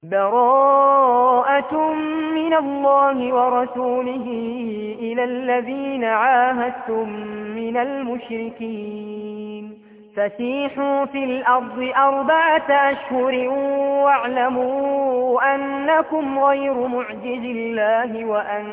براءة من الله ورسوله إلى الذين عاهدتم من المشركين فسيحوا في الأرض 4 أشهر واعلموا أنكم غير معجز الله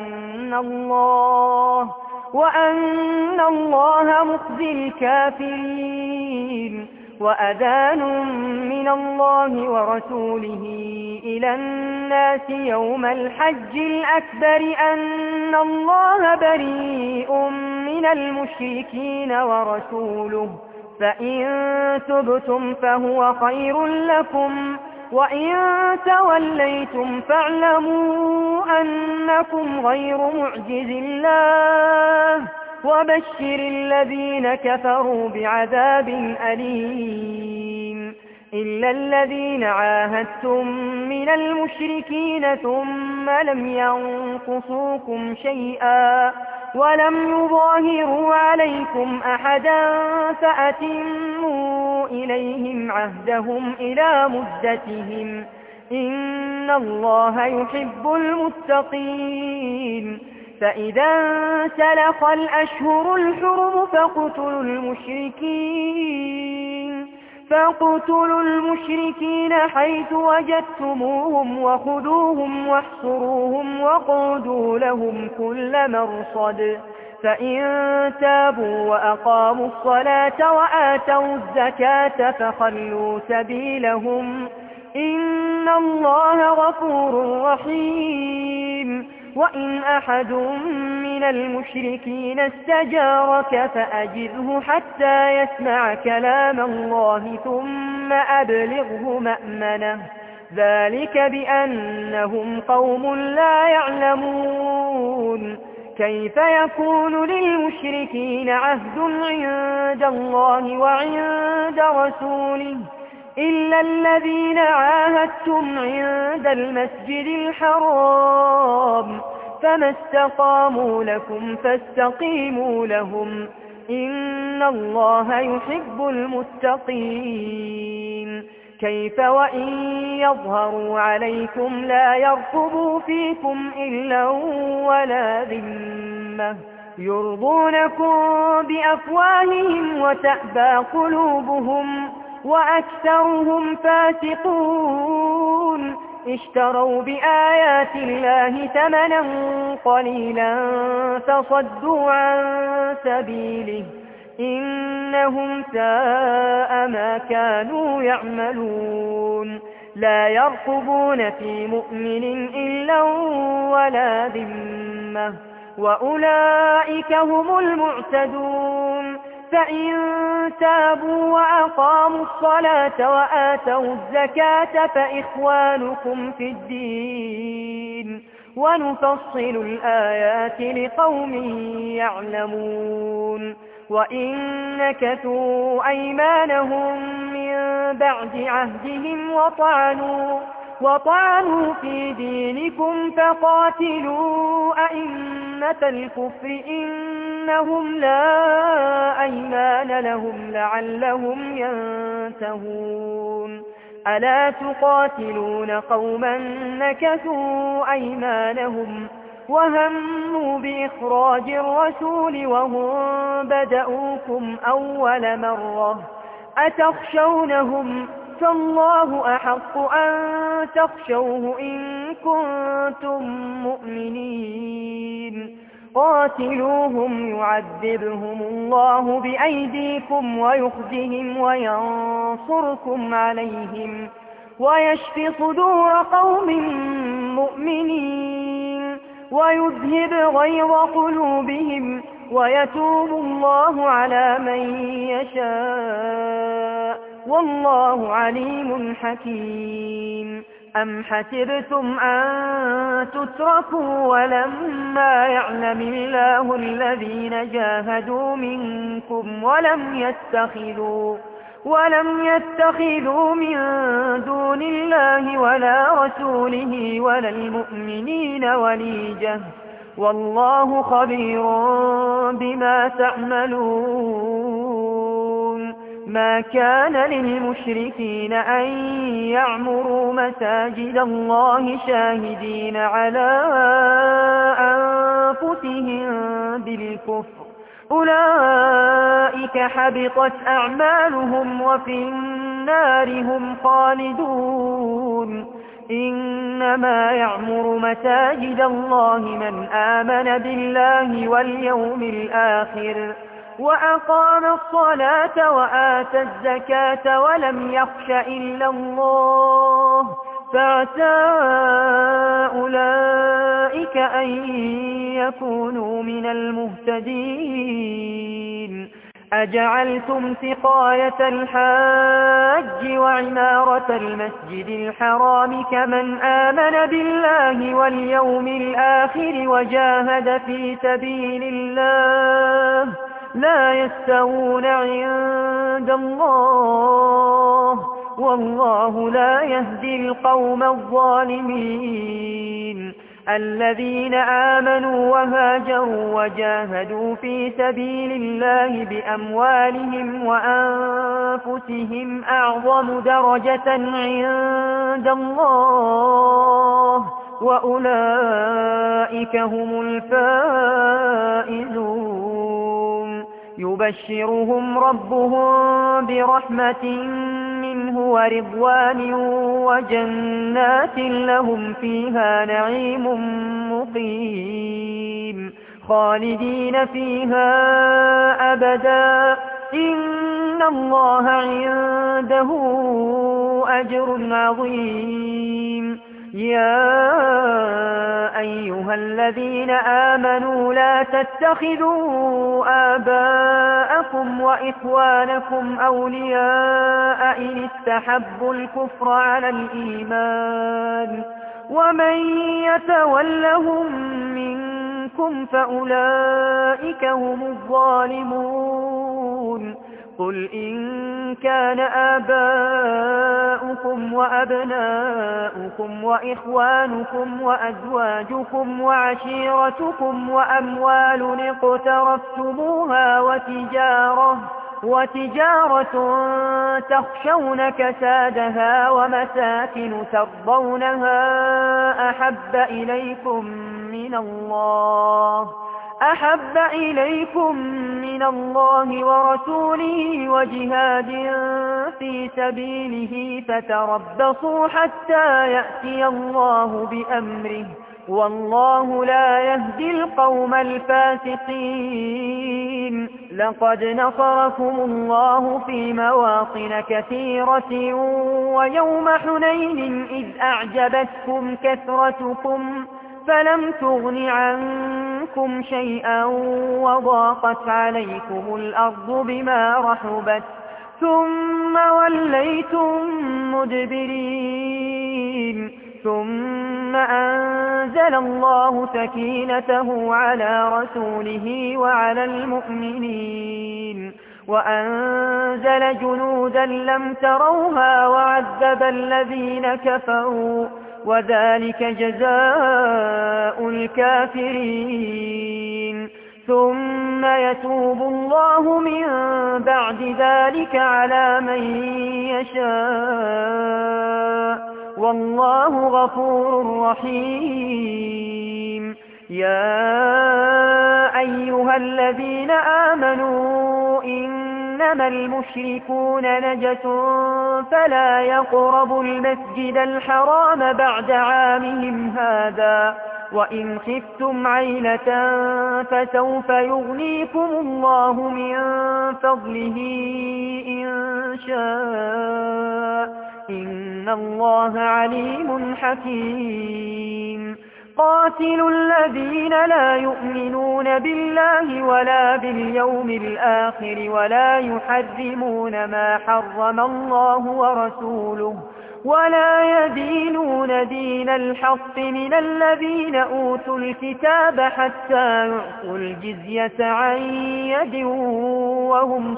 وأن الله مخزي الكافرين وأذان من الله ورسوله إلى الناس يوم الحج الأكبر أن الله بريء من المشركين ورسوله فإن تبتم فهو خير لكم وإن توليتم فاعلموا أنكم غير معجز الله وبشر الذين كفروا بعذاب أليم إلا الذين عاهدتم من المشركين ثم لم ينقصوكم شيئا ولم يظاهروا عليكم أحدا فأتموا إليهم عهدهم إلى مدتهم إن الله يحب المتقين فإذا انسلخ الأشهر الحرم فاقتلوا المشركين حيث وجدتموهم وخذوهم واحصروهم واقعدوا لهم كل مرصد فإن تابوا وأقاموا الصلاة وآتوا الزكاة فخلوا سبيلهم إن الله غفور رحيم وإن أحد من المشركين استجارك فأجره حتى يسمع كلام الله ثم أبلغه مأمنه ذلك بأنهم قوم لا يعلمون كيف يكون للمشركين عهد عند الله وعند رسوله إلا الذين عاهدتم عند المسجد الحرام فما استقاموا لكم فاستقيموا لهم إن الله يحب المتقين كيف وإن يظهروا عليكم لا يرقبوا فيكم إلا ولا ذمة يرضونكم بأفواههم وتأبى قلوبهم وأكثرهم فاسقون اشتروا بآيات الله ثمنا قليلا فصدوا عن سبيله إنهم ساء ما كانوا يعملون لا يرقبون في مؤمن إلا ولا ذمة وأولئك هم المعتدون فإن تابوا وأقاموا الصلاة وآتوا الزكاة فإخوانكم في الدين ونفصل الآيات لقوم يعلمون وإن نكثوا أيمانهم من بعد عهدهم وطعنوا في دينكم فقاتلوا أئمة الكفر إنهم لا أيمان لهم لعلهم ينتهون ألا تقاتلون قوما نكثوا أيمانهم وهموا بإخراج الرسول وهم بدأوكم أول مرة أتخشونهم فالله أحق أن تخشوه إن كنتم مؤمنين قاتلوهم يعذبهم الله بأيديكم ويخزهم وينصركم عليهم ويشف صدور قوم مؤمنين ويذهب غيظ قلوبهم ويتوب الله على من يشاء والله عليم حكيم أم حسبتم أن تتركوا ولما يعلم الله الذين جاهدوا منكم ولم يتخذوا من دون الله ولا رسوله ولا المؤمنين وليجة والله خبير بما تعملون ما كان للمشركين أن يعمروا مساجد الله شاهدين على أنفسهم بالكفر، أولئك حبطت أعمالهم وفي النار هم خالدون. إنما يعمر مساجد الله من آمن بالله واليوم الآخر وأقام الصلاة وآتى الزكاة ولم يخش إلا الله، فعسى أولئك أن يكونوا من المهتدين. أجعلتم سقاية الحاج وعمارة المسجد الحرام كمن آمن بالله واليوم الآخر وجاهد في سبيل الله لا يستوون عند الله، والله لا يهدي القوم الظالمين. الذين آمنوا وهاجروا وجاهدوا في سبيل الله بأموالهم وأنفسهم أعظم درجة عند الله، وأولئك هم الفائزون. يبشرهم ربهم برحمة منه ورضوان وجنات لهم فيها نعيم مقيم خالدين فيها أبدا، إن الله عنده أجر عظيم. يا أيها الذين آمنوا لا تتخذوا آباءكم وإخوانكم أولياء إن استحبوا الكفر على الإيمان، ومن يتولهم منكم فأولئك هم الظالمون. قل إن كان آباؤكم وأبناؤكم وإخوانكم وأزواجكم وعشيرتكم وأموال اقترفتموها وتجارة تخشون كسادها ومساكن ترضونها أحب إليكم من الله ورسوله وجهاد في سبيله فتربصوا حتى يأتي الله بأمره، والله لا يهدي القوم الفاسقين. لقد نصركم الله في مواطن كثيرة ويوم حنين إذ أعجبتكم كثرتكم فلم تغن عنكم شيئا وضاقت عليكم الأرض بما رحبت ثم وليتم مدبرين، ثم أنزل الله سكينته على رسوله وعلى المؤمنين وأنزل جنودا لم تروها وعذب الذين كفروا، وذلك جزاء الكافرين. ثم يتوب الله من بعد ذلك على من يشاء، والله غفور رحيم. يا أيها الذين آمنوا إنما المشركون نجس فلا يقربوا المسجد الحرام بعد عامهم هذا، وإن خفتم عيلة فسوف يغنيكم الله من فضله إن شاء، إن الله عليم حكيم. قاتلوا الذين لا يؤمنون بالله ولا باليوم الآخر ولا يحرمون ما حرم الله ورسوله ولا يدينون دين الحق من الذين أوتوا الكتاب حتى يعطوا الجزية عن يد وهم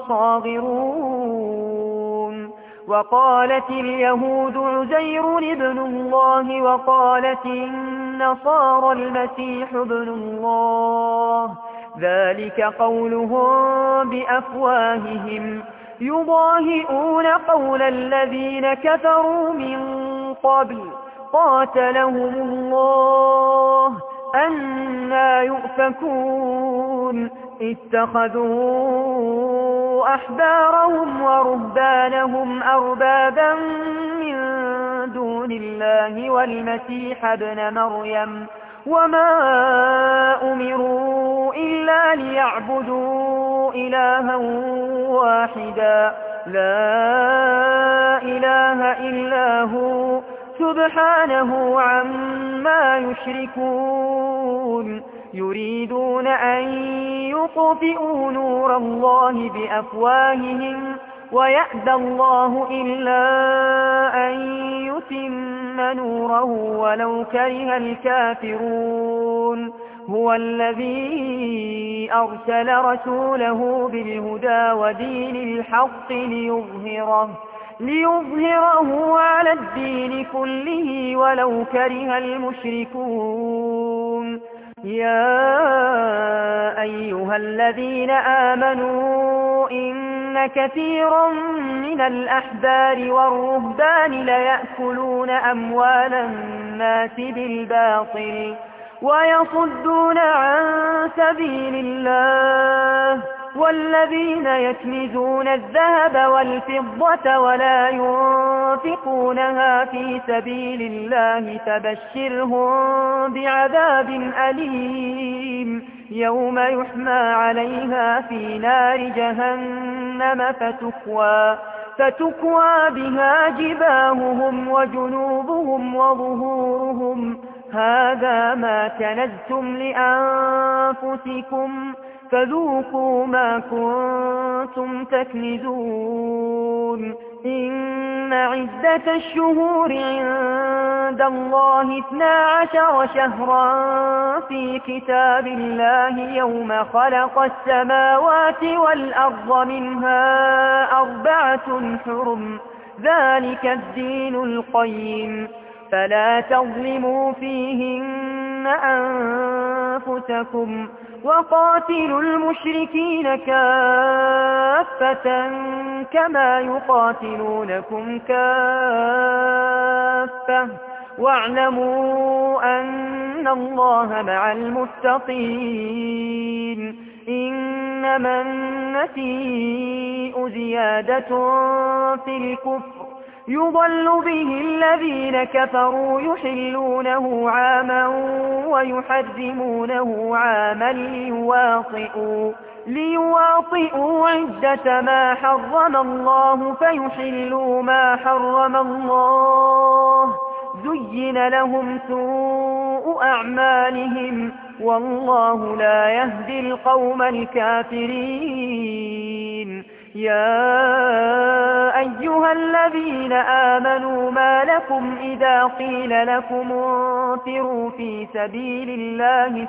صاغرون. وقالت اليهود عزير ابن الله وقالت النصارى المسيح ابن الله، ذلك قولهم بأفواههم يضاهئون قول الذين كفروا من قبل قاتلهم الله أنى يؤفكون اتخذوا أحبارهم ورهبانهم أربابا من دون الله والمسيح ابن مريم وما أمروا إلا ليعبدوا إلها واحدا لا إله إلا هو سبحانه عما يشركون يريدون أن يطفئوا نور الله بأفواههم ويأبى الله إلا أن يتم نوره ولو كره الكافرون هو الذي أرسل رسوله بالهدى ودين الحق ليظهره على الدين كله ولو كره المشركون يا أيها الذين آمنوا إن كثيرا من الأحبار والرهبان ليأكلون أموال الناس بالباطل ويصدون عن سبيل الله والذين يكنزون الذهب والفضة ولا ينفقونها في سبيل الله فبشرهم بعذاب أليم يوم يحمى عليها في نار جهنم فتكوى بها جباههم وجنوبهم وظهورهم هذا ما كنزتم لأنفسكم فذوقوا ما كنتم تكنزون إن عدة الشهور عند الله 12 شهرا في كتاب الله يوم خلق السماوات والأرض منها 4 حرم ذلك الدين القيم فلا تظلموا فيهن أنفسكم وقاتلوا المشركين كافة كما يقاتلونكم كافة واعلموا أن الله مع المتقين إنما النسيء زيادة في الكفر يضل به الذين كفروا يحلونه عاما ويحرمونه عاما ليواطئوا عدة ما حرم الله فيحلوا ما حرم الله زين لهم سوء أعمالهم والله لا يهدي القوم الكافرين يا أيها الذين آمنوا ما لكم إذا قيل لكم انفروا في سبيل الله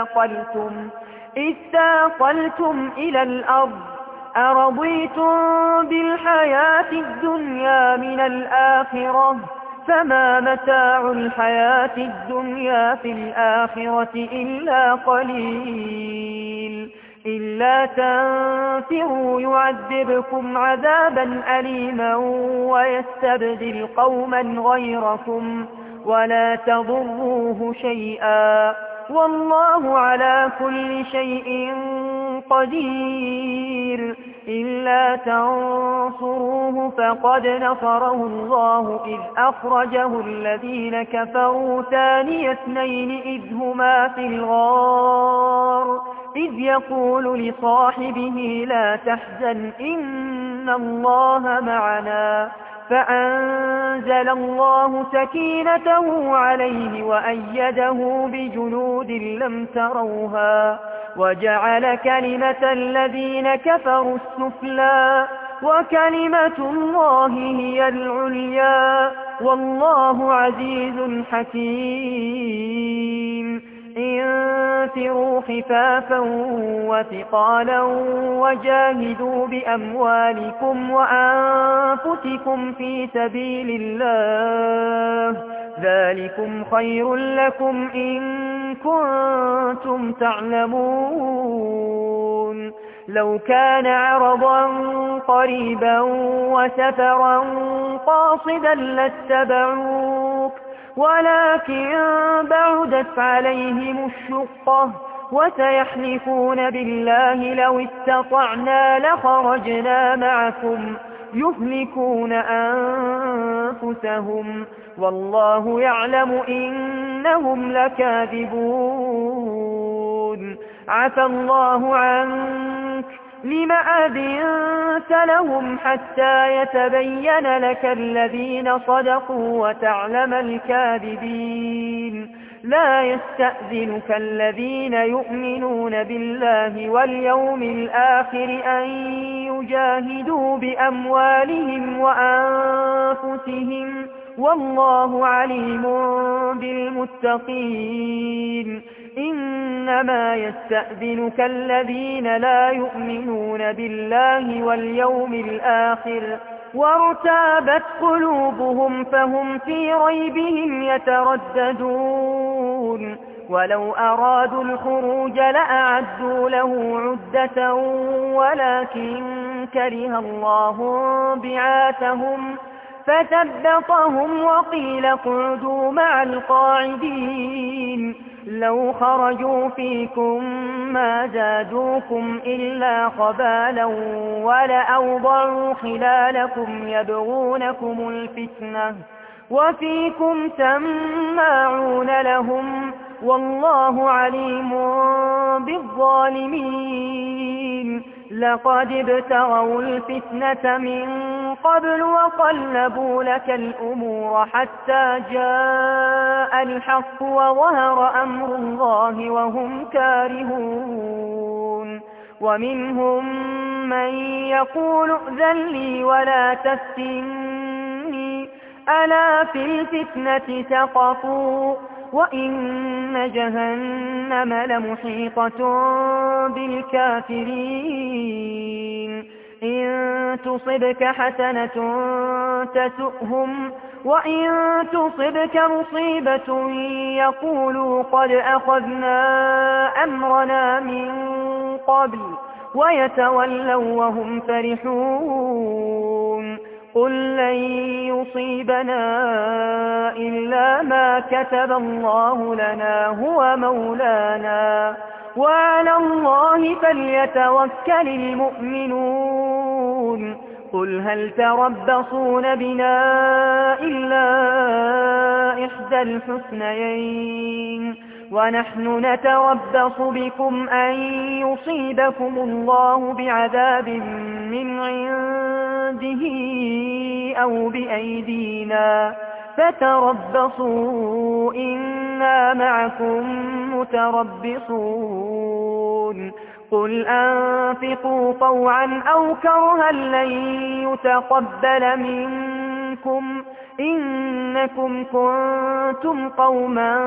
استاقلتم إلى الأرض أرضيتم بالحياة الدنيا من الآخرة فما متاع الحياة الدنيا في الآخرة إلا قليل إلا تنفروا يعذبكم عذابا أليما ويستبدل قوما غيركم ولا تضروه شيئا والله على كل شيء قدير إلا تنصروه فقد نصره الله إذ أخرجه الذين كفروا ثاني اثنين إذ هما في الغار إذ يقول لصاحبه لا تحزن إن الله معنا فأنزل الله سكينته عليه وأيده بجنود لم تروها وجعل كلمة الذين كفروا السفلى وكلمة الله هي العليا والله عزيز حكيم انفروا خفافا وثقالا وجاهدوا بأموالكم وأنفسكم في سبيل الله ذلكم خير لكم إن كنتم تعلمون لو كان عرضا قريبا وسفرا قاصدا لاتبعوك ولكن بعدت عليهم الشقة وسيحلفون بالله لو استطعنا لخرجنا معكم يهلكون أنفسهم والله يعلم إنهم لكاذبون عفى الله عنك لم أذنت لهم حتى يتبين لك الذين صدقوا وتعلم الكاذبين لا يستأذنك الذين يؤمنون بالله واليوم الآخر أن يجاهدوا بأموالهم وأنفسهم والله عليم بالمتقين إنما يستأذنك الذين لا يؤمنون بالله واليوم الآخر وارتابت قلوبهم فهم في ريبهم يترددون ولو أرادوا الخروج لأعدوا له عدة ولكن كره الله بعاثهم فثبطهم وقيل اقعدوا مع القاعدين لو خرجوا فيكم ما زادوكم إلا خبالا ولأوضعوا خلالكم يبغونكم الفتنة وفيكم سماعون لهم والله عليم بالظالمين لقد ابتغوا الفتنة من قبل وقلبوا لك الأمور حتى جاء الحق وظهر أمر الله وهم كارهون ومنهم من يقول ائذن لي ولا تفتني ألا في الفتنة سقطوا وإن جهنم لمحيطة بالكافرين إن تصبك حسنة تسؤهم وإن تصبك مصيبة يقولوا قد أخذنا أمرنا من قبل ويتولوا وهم فرحون قل لن يصيبنا إلا ما كتب الله لنا هو مولانا وعلى الله فليتوكل المؤمنون قل هل تربصون بنا إلا إحدى الحسنيين ونحن نتربص بكم أن يصيبكم الله بعذاب من عنده أو بأيدينا فتربصوا إنا معكم متربصون قل أنفقوا طوعا أو كرها لن يتقبل منكم إنكم كنتم قوما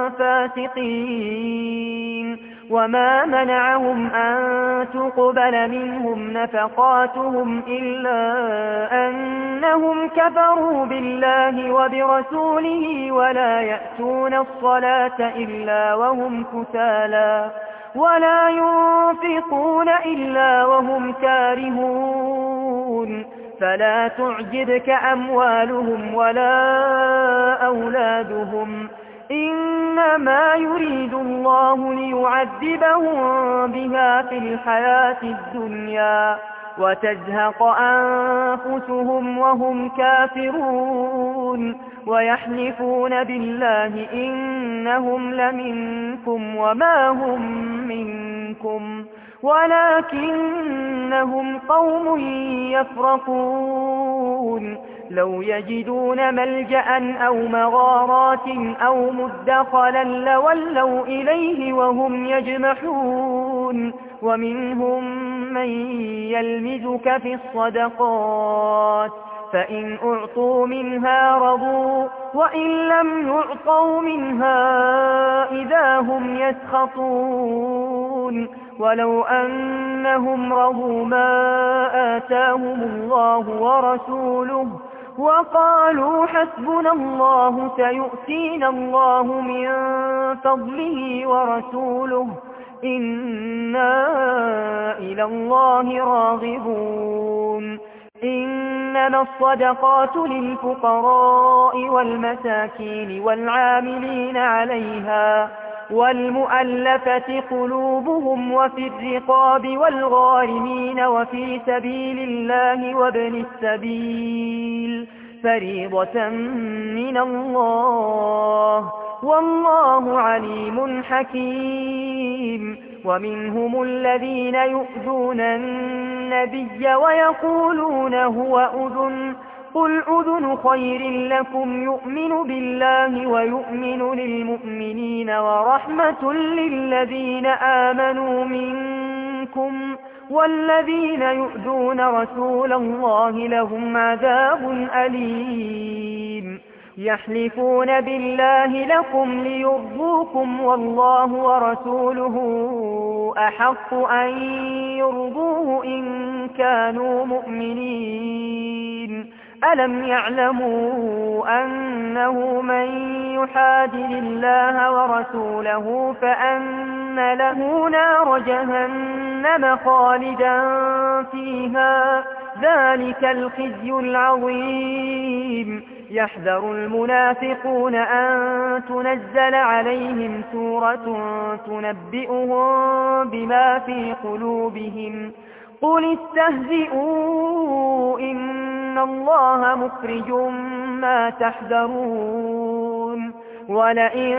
فاسقين وما منعهم أن تقبل منهم نفقاتهم إلا أنهم كفروا بالله وبرسوله ولا يأتون الصلاة إلا وهم كسالى ولا ينفقون إلا وهم كارهون فلا تعجبك أموالهم ولا أولادهم إنما يريد الله ليعذبهم بها في الحياة الدنيا وتزهق أنفسهم وهم كافرون ويحلفون بالله إنهم لمنكم وما هم منكم ولكنهم قوم يفرقون لو يجدون ملجأ أو مغارات أو مدخلا لولوا إليه وهم يجمحون ومنهم من يلمزك في الصدقات فإن أعطوا منها رضوا وإن لم يعطوا منها إذا هم يسخطون ولو أنهم رضوا ما آتاهم الله ورسوله وقالوا حسبنا الله سيؤتينا الله من فضله ورسوله إنا إلى الله راغبون إنما الصدقات للفقراء والمساكين والعاملين عليها والمؤلفة قلوبهم وفي الرقاب والغارمين وفي سبيل الله وابن السبيل فريضة من الله والله عليم حكيم ومنهم الذين يؤذون النبي ويقولون هو أذن قل أذن خير لكم يؤمن بالله ويؤمن للمؤمنين ورحمة للذين آمنوا منكم والذين يؤذون رسول الله لهم عذاب أليم يحلفون بالله لكم ليرضوكم والله ورسوله أحق أن يرضوه إن كانوا مؤمنين ألم يعلموا أنه من يحادل الله ورسوله فأن له نار جهنم خالدا فيها ذلك الخزي العظيم يحذر المنافقون أن تنزل عليهم سورة تنبئهم بما في قلوبهم قل استهزئوا إن الله مخرج ما تحذرون ولئن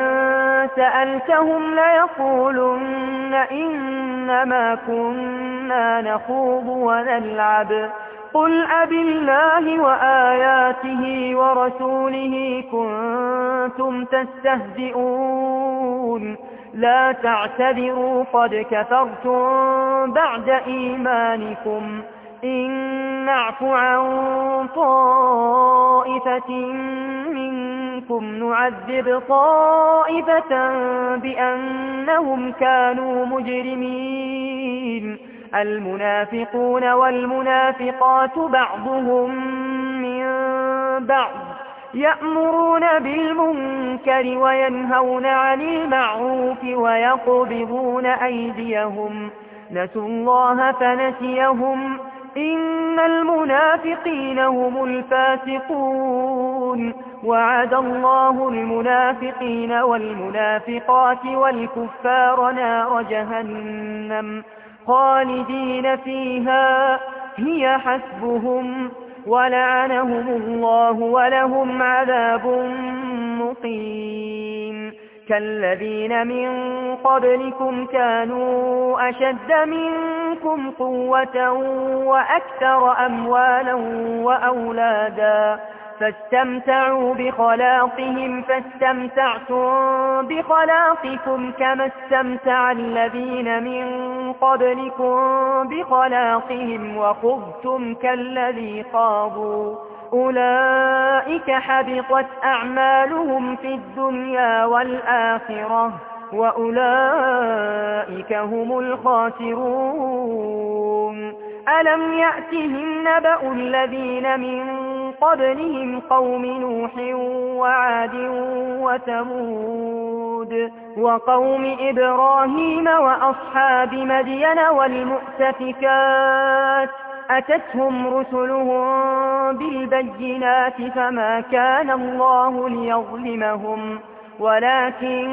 سألتهم ليقولن إنما كنا نخوض ونلعب قل أبالله وآياته ورسوله كنتم تستهزئون لا تعتذروا قد كفرتم بعد إيمانكم إن نعف عن طائفة منكم نعذب طائفة بأنهم كانوا مجرمين المنافقون والمنافقات بعضهم من بعض يأمرون بالمنكر وينهون عن المعروف ويقبضون أيديهم نسوا الله فنسيهم إن المنافقين هم الفاسقون وعد الله المنافقين والمنافقات والكفار نار جهنم خالدين فيها هي حسبهم ولعنهم الله ولهم عذاب مقيم كالذين من قبلكم كانوا أشد منكم قوة وأكثر أموالا وأولادا فاستمتعوا بخلاقهم فاستمتعتم بخلاقكم كما استمتع الذين من قبلكم بخلاقهم وخضتم كالذي خاضوا أولئك حبطت أعمالهم في الدنيا والآخرة وأولئك هم الخاسرون ألم يأتهم نبأ الذين من قبلهم قوم نوح وعاد وثمود وقوم إبراهيم وأصحاب مدين والمؤتفكات أتتهم رسلهم بالبينات فما كان الله ليظلمهم ولكن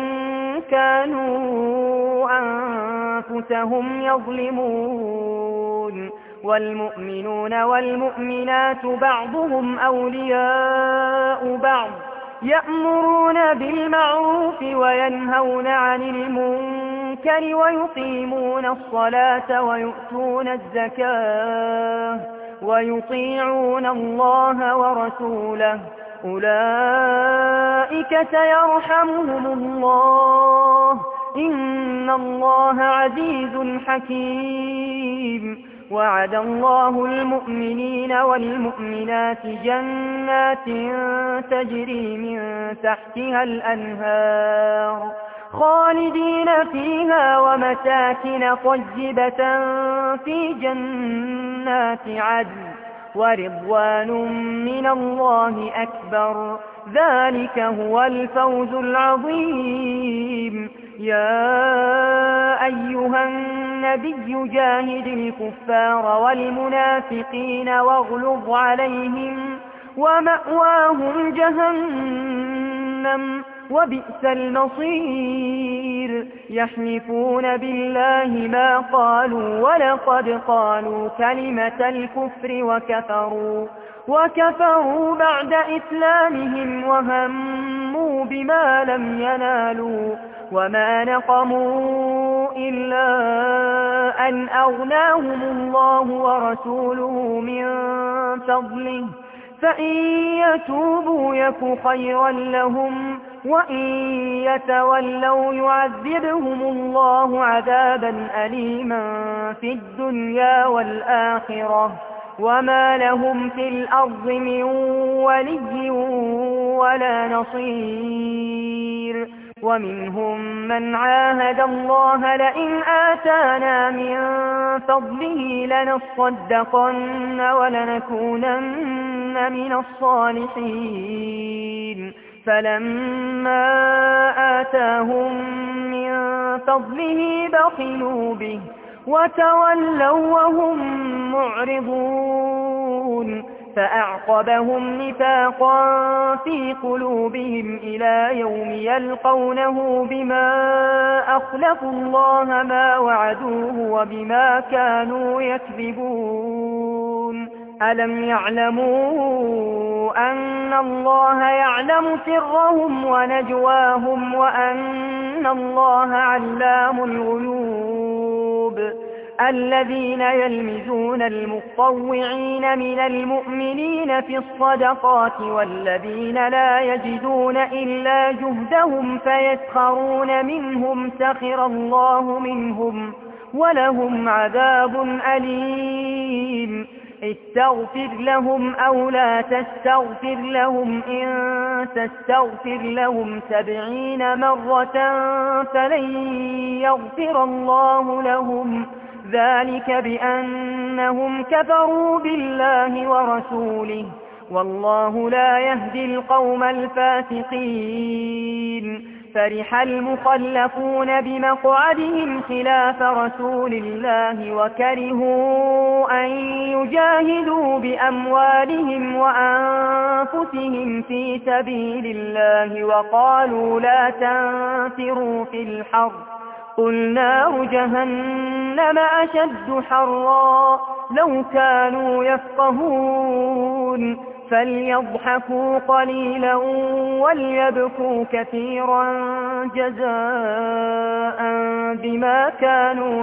كانوا أنفسهم يظلمون والمؤمنون والمؤمنات بعضهم أولياء بعض يأمرون بالمعروف وينهون عن المنكر ويقيمون الصلاة ويؤتون الزكاة ويطيعون الله ورسوله أولئك سيرحمهم الله إن الله عزيز حكيم وعد الله المؤمنين والمؤمنات جنات تجري من تحتها الأنهار خالدين فيها ومساكن طيبة في جنات عدن ورضوان من الله أكبر ذلك هو الفوز العظيم يا أيها النبي جاهد الكفار والمنافقين واغلظ عليهم ومأواهم جهنم وبئس المصير يحلفون بالله ما قالوا ولقد قالوا كلمة الكفر وكفروا بعد إسلامهم وهموا بما لم ينالوا وما نقموا إلا أن أغناهم الله ورسوله من فضله فإن يتوبوا يك خيرا لهم وإن يتولوا يعذبهم الله عذابا أليما في الدنيا والآخرة وما لهم في الأرض من ولي ولا نصير ومنهم من عاهد الله لئن آتانا من فضله لنصدقن ولنكونن من الصالحين فلما آتاهم من فضله بخلوا به وتولوا وهم معرضون فأعقبهم نفاقا في قلوبهم إلى يوم يلقونه بما أخلفوا الله ما وعدوه وبما كانوا يكذبون ألم يعلموا أن الله يعلم سرهم ونجواهم وأن الله علام الغيوب الذين يلمزون المطوعين من المؤمنين في الصدقات والذين لا يجدون إلا جهدهم فيسخرون منهم سخر الله منهم ولهم عذاب أليم استغفر لهم أو لا تستغفر لهم إن تستغفر لهم 70 مرة فلن يغفر الله لهم ذلك بأنهم كفروا بالله ورسوله والله لا يهدي القوم الفاسقين فرح المخلفون بمقعدهم خلاف رسول الله وكرهوا أن يجاهدوا بأموالهم وأنفسهم في سبيل الله وقالوا لا تنفروا في الحر قل نار جهنم أشد حرا لو كانوا يفقهون فليضحكوا قليلا وليبكوا كثيرا جزاء بما كانوا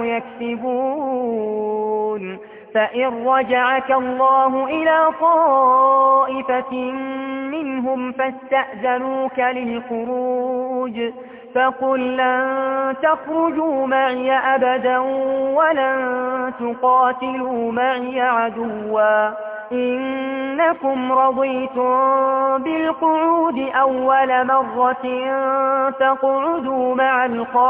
يكسبون فإن رجعك الله إلى طائفة منهم فاستأذنوك للخروج فقل لن تخرجوا معي أبدا ولن تقاتلوا معي عدوا إنكم رضيتم بالقعود أول مرة فاقعدوا مع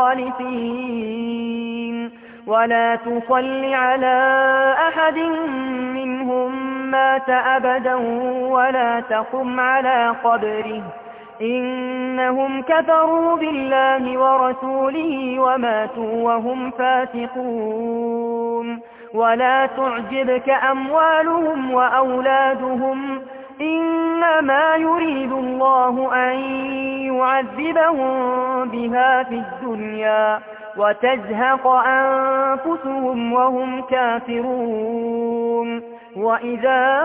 الخالفين ولا تصل على أحد منهم مات أبدا ولا تقم على قبره إنهم كفروا بالله ورسوله وماتوا وهم فاسقون ولا تعجبك أموالهم وأولادهم إنما يريد الله أن يعذبهم بها في الدنيا وتزهق أنفسهم وهم كافرون وإذا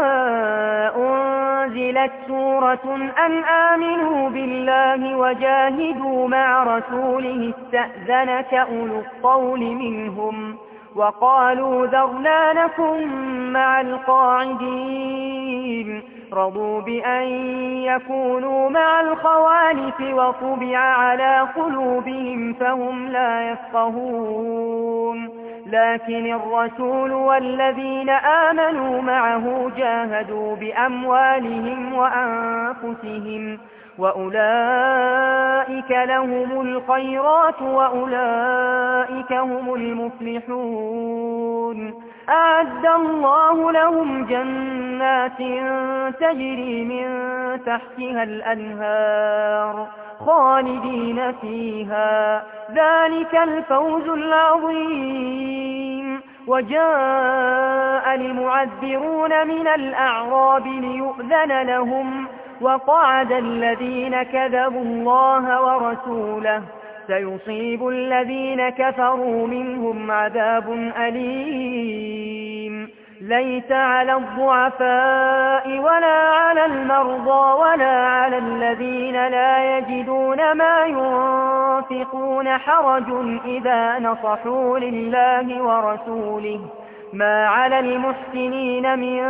أنزلت سورة أن آمنوا بالله وجاهدوا مع رسوله استأذنك أولو الطول منهم وقالوا ذرنا نكن مع القاعدين رضوا بأن يكونوا مع الخوالف وطبع على قلوبهم فهم لا يفقهون لكن الرسول والذين آمنوا معه جاهدوا بأموالهم وأنفسهم وأولئك لهم الخيرات وأولئك هم المفلحون أعد الله لهم جنات تجري من تحتها الأنهار خالدين فيها، ذلك الفوز العظيم. وجاء المعذرون من الأعراب ليؤذن لهم، وقعد الذين كذبوا الله ورسوله، سيصيب الذين كفروا منهم عذاب أليم. ليس على الضعفاء ولا على المرضى ولا على الذين لا يجدون ما ينفقون حرج إذا نصحوا لله ورسوله، ما على المحسنين من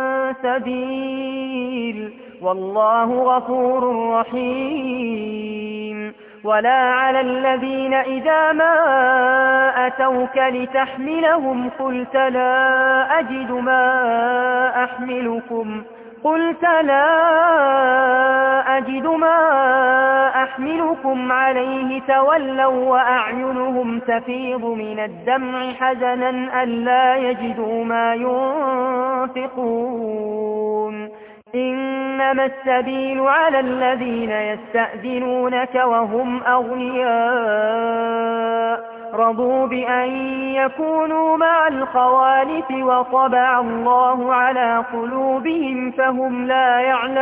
سبيل، والله غفور رحيم. ولا على الذين إذا ما أتوك لتحملهم قلت لا أجد ما أحملكم عليه تولوا وأعينهم تفيض من الدمع حزنا ألا يجدوا ما ينفقون. إنما السبيل على الذين يستأذنونك وهم أغنياء، رضوا بأن يكونوا مع الخوالف وطبع الله على قلوبهم فهم لا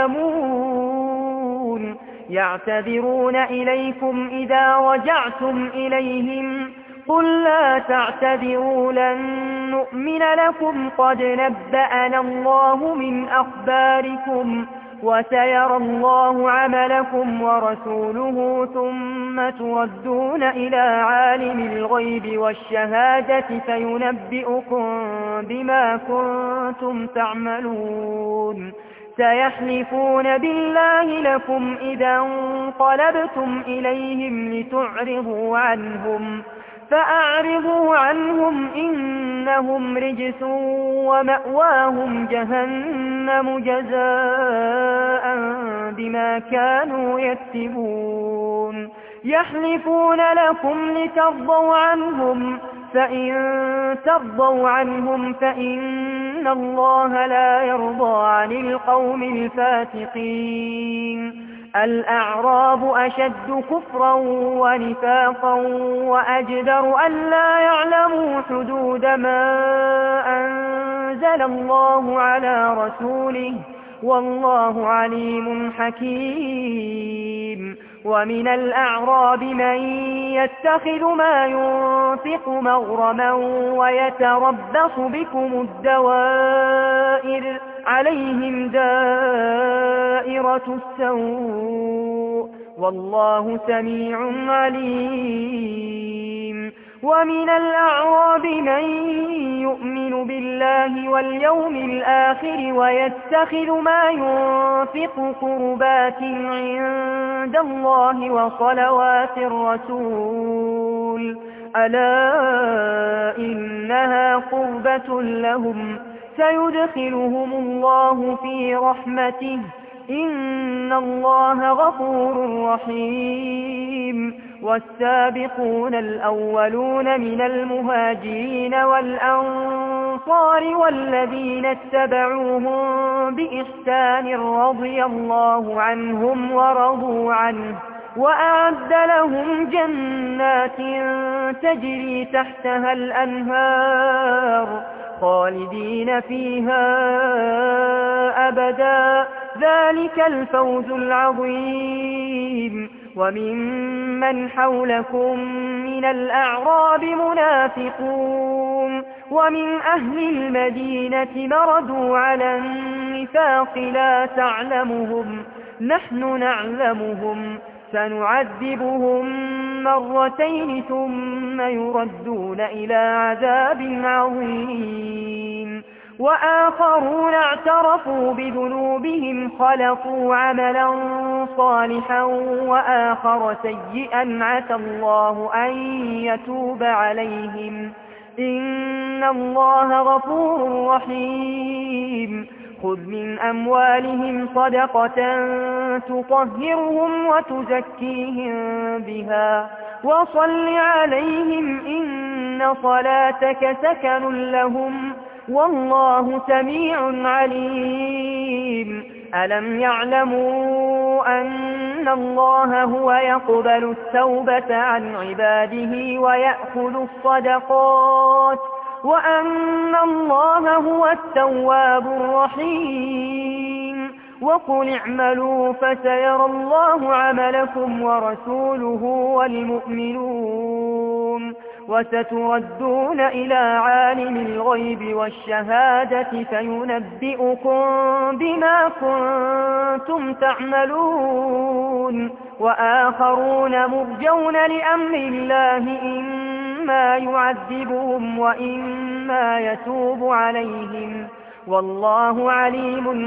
يعلمون. يعتذرون إليكم إذا رجعتم إليهم، قل لا تعتذروا لن نؤمن لكم قد نبأنا الله من أخباركم، وسيرى الله عملكم ورسوله ثم تردون إلى عالم الغيب والشهادة فينبئكم بما كنتم تعملون. سيحلفون بالله لكم إذا انقلبتم إليهم لتعرضوا عنهم، فأعرضوا عنهم إنهم رجس ومأواهم جهنم جزاء بما كانوا يكسبون. يحلفون لكم لترضوا عنهم، فإن ترضوا عنهم فإن الله لا يرضى عن القوم الفاسقين. الأعراب أشد كفرا ونفاقا وأجدر أن لا يعلموا حدود ما أنزل الله على رسوله، والله عليم حكيم. ومن الأعراب من يتخذ ما ينفق مغرما ويتربص بكم الدوائر، عليهم دائرة السوء، والله سميع عليم. ومن الأعراب من يؤمن بالله واليوم الآخر ويتخذ ما ينفق قربات عند الله وصلوات الرسول، ألا إنها قربة لهم، سيدخلهم الله في رحمته، إن الله غفور رحيم. والسابقون الأولون من المهاجرين والأنصار والذين اتبعوهم بإحسان رضي الله عنهم ورضوا عنه، وأعد لهم جنات تجري تحتها الأنهار خالدين فيها أبدا، ذلك الفوز العظيم. وممن حولكم من الأعراب منافقون، ومن أهل المدينة مردوا على النفاق لا تعلمهم، نحن نعلمهم، سنعذبهم مرتين ثم يردون إلى عذاب عظيم. وآخرون اعترفوا بذنوبهم خلقوا عملا صالحا وآخر سيئا عسى الله أن يتوب عليهم، إن الله غفور رحيم. خذ من أموالهم صدقة تطهرهم وتزكيهم بها وصل عليهم، إن صلاتك سكن لهم، والله سميع عليم. ألم يعلموا أن الله هو يقبل التوبة عن عباده ويأخذ الصدقات وأن الله هو التواب الرحيم وقل اعملوا فسيرى الله عملكم ورسوله والمؤمنون وستردون إلى عالم الغيب والشهادة فينبئكم بما كنتم تعملون وآخرون مرجون لأمر الله إما يعذبهم وإما يتوب عليهم والله عليم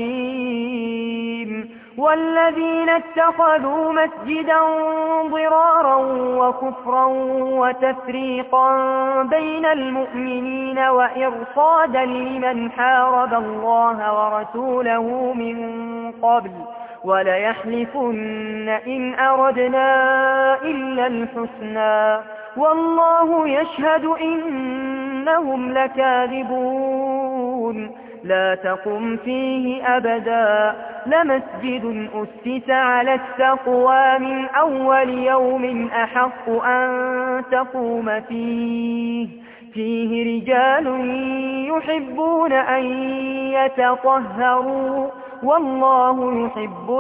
حكيم والذين اتخذوا مسجدا ضرارا وكفرا وتفريقا بين المؤمنين وإرصادا لمن حارب الله ورسوله من قبل وليحلفن إن أردنا إلا الحسنى والله يشهد إنهم لكاذبون لا تقم فيه أبدا لمسجد أسس على التقوى من أول يوم أحق أن تقوم فيه رجال يحبون أن يتطهروا والله يحب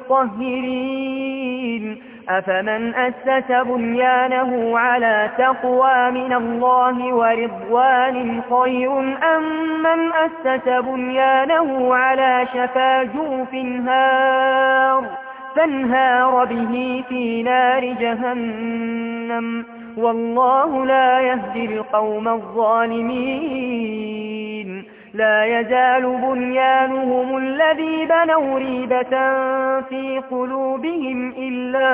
المطهرين أفمن أسس بنيانه على تقوى من الله ورضوان خير أم من أسس بنيانه على شفا جوف فانهار به في نار جهنم والله لا يهدي القوم الظالمين لا يزال بنيانهم الذي بنوا ريبة في قلوبهم إلا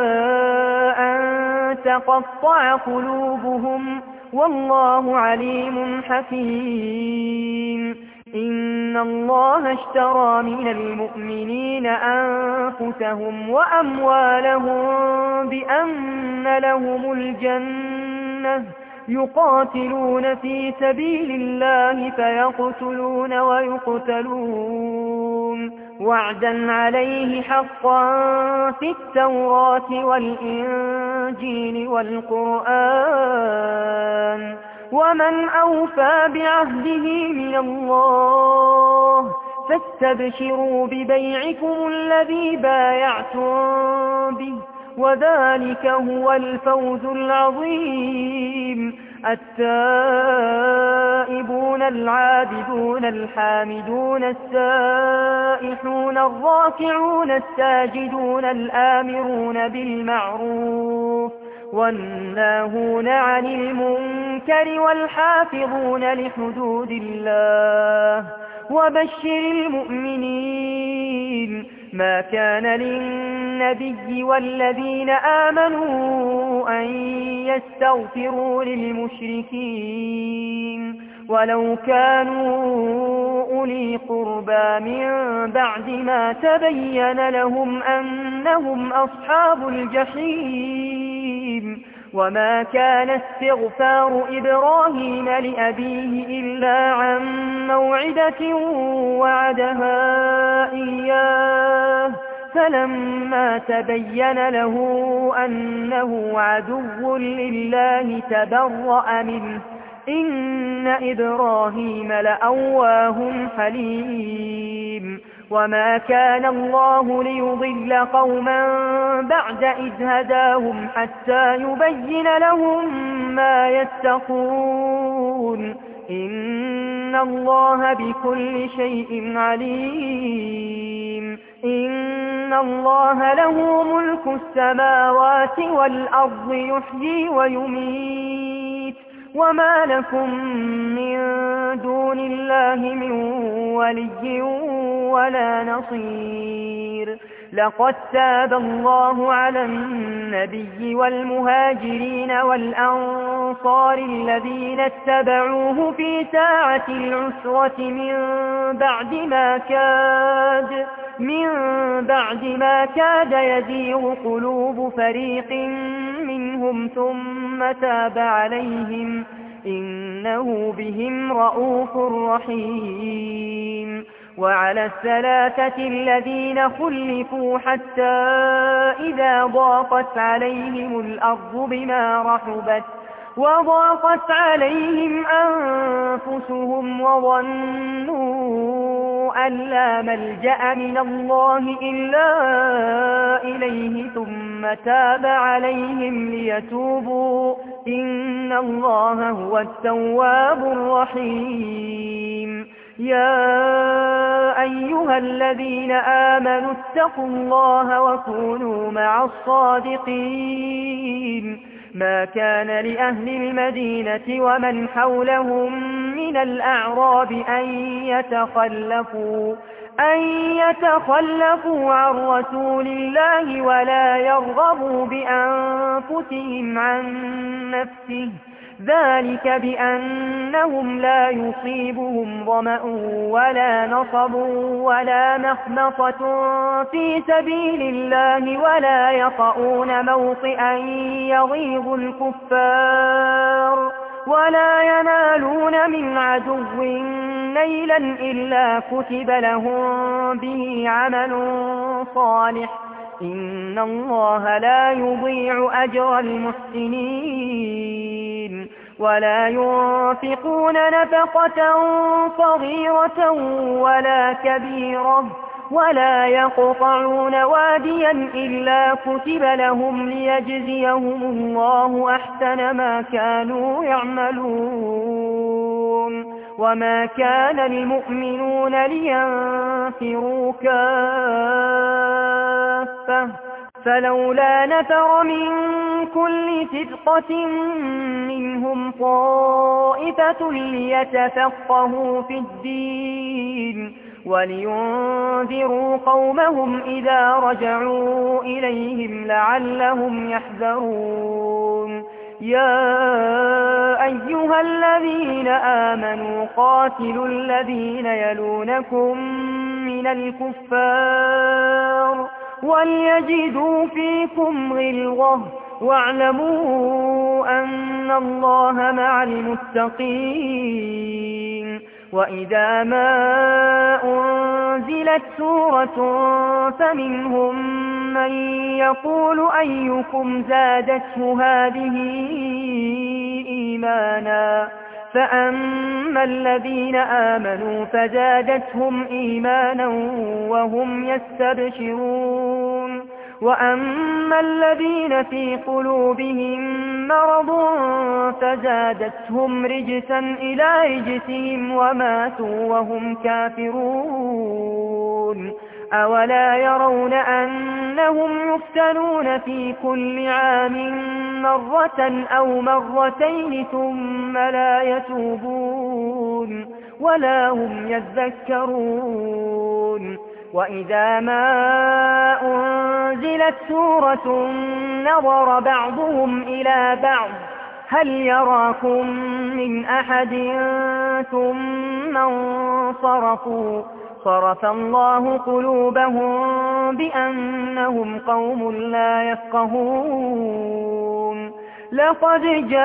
أن تقطع قلوبهم والله عليم حكيم إن الله اشترى من المؤمنين أنفسهم وأموالهم بأن لهم الجنة يقاتلون في سبيل الله فيقتلون ويقتلون وعدا عليه حقا في التوراة والإنجيل والقرآن ومن أوفى بعهده من الله فاستبشروا ببيعكم الذي بايعتم به وذلك هو الفوز العظيم التائبون العابدون الحامدون السائحون الراكعون الساجدون الآمرون بالمعروف والناهون عن المنكر والحافظون لحدود الله وبشر المؤمنين ما كان للنبي والذين آمنوا أن يستغفروا للمشركين ولو كانوا أولي قربى من بعد ما تبين لهم أنهم أصحاب الجحيم وما كان استغفار إبراهيم لأبيه إلا عن موعدة وعدها إياه فلما تبين له أنه عدو لله تبرأ منه إن إبراهيم لأواه حليم وما كان الله ليضل قوما بعد إذ هداهم حتى يبين لهم ما يتقون إن الله بكل شيء عليم إن الله له ملك السماوات والأرض يحيي ويميت وما لكم من دون الله من ولي ولا نصير لقد تاب الله على النبي والمهاجرين والأنصار الذين اتبعوه في ساعة العسرة من بعد ما كاد يزيغ قلوب فريق منهم ثم تاب عليهم إنه بهم رءوف رحيم وعلى الثلاثة الذين خلفوا حتى إذا ضاقت عليهم الأرض بما رحبت وضاقت عليهم أنفسهم وظنوا أن لا ملجأ من الله إلا إليه ثم تاب عليهم ليتوبوا إن الله هو التواب الرحيم يا أيها الذين آمنوا اتقوا الله وكونوا مع الصادقين ما كان لأهل المدينة ومن حولهم من الأعراب أن يتخلفوا عن رسول الله ولا يرغبوا بأنفسهم عن نفسه ذلك بأنهم لا يصيبهم ظمأ ولا نصب ولا مخمصة في سبيل الله ولا يطؤون موطئا يغيظ الكفار ولا ينالون من عدو نيلا إلا كتب لهم به عمل صالح إن الله لا يضيع أجر المحسنين ولا ينفقون نفقة صغيرة ولا كبيرة ولا يقطعون واديا إلا كتب لهم ليجزيهم الله أحسن ما كانوا يعملون وما كان المؤمنون لينفروا كافة فلولا نفر من كل فرقة منهم طائفة ليتفقهوا في الدين ولينذروا قومهم إذا رجعوا إليهم لعلهم يحذرون يا أيها الذين آمنوا قاتلوا الذين يلونكم من الكفار وليجدوا فيكم غلظة واعلموا أن الله مع المتقين وإذا ما أنزلت سورة فمنهم من يقول أيكم زادته هذه إيمانا فأما الذين آمنوا فزادتهم إيمانا وهم يستبشرون وأما الذين في قلوبهم مرض فزادتهم رجسا إلى رجسهم وماتوا وهم كافرون أولا يرون أنهم يفتنون في كل عام مرة أو مرتين ثم لا يتوبون ولا هم يذكرون وإذا ما أنزلت سورة نظر بعضهم إلى بعض هل يراكم من أحد ثم انصرفوا صرف الله قلوبهم بأنهم قوم لا يفقهون لقد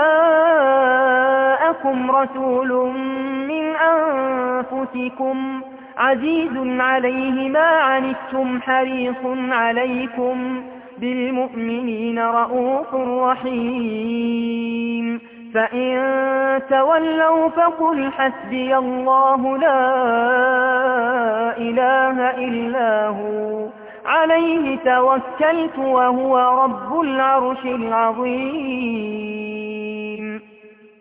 جاءكم رسول من أنفسكم عزيز عليه ما عنتم حريص عليكم بالمؤمنين رؤوف رحيم فإن تولوا فقل حسبي الله لا إله إلا هو عليه توكلت وهو رب العرش العظيم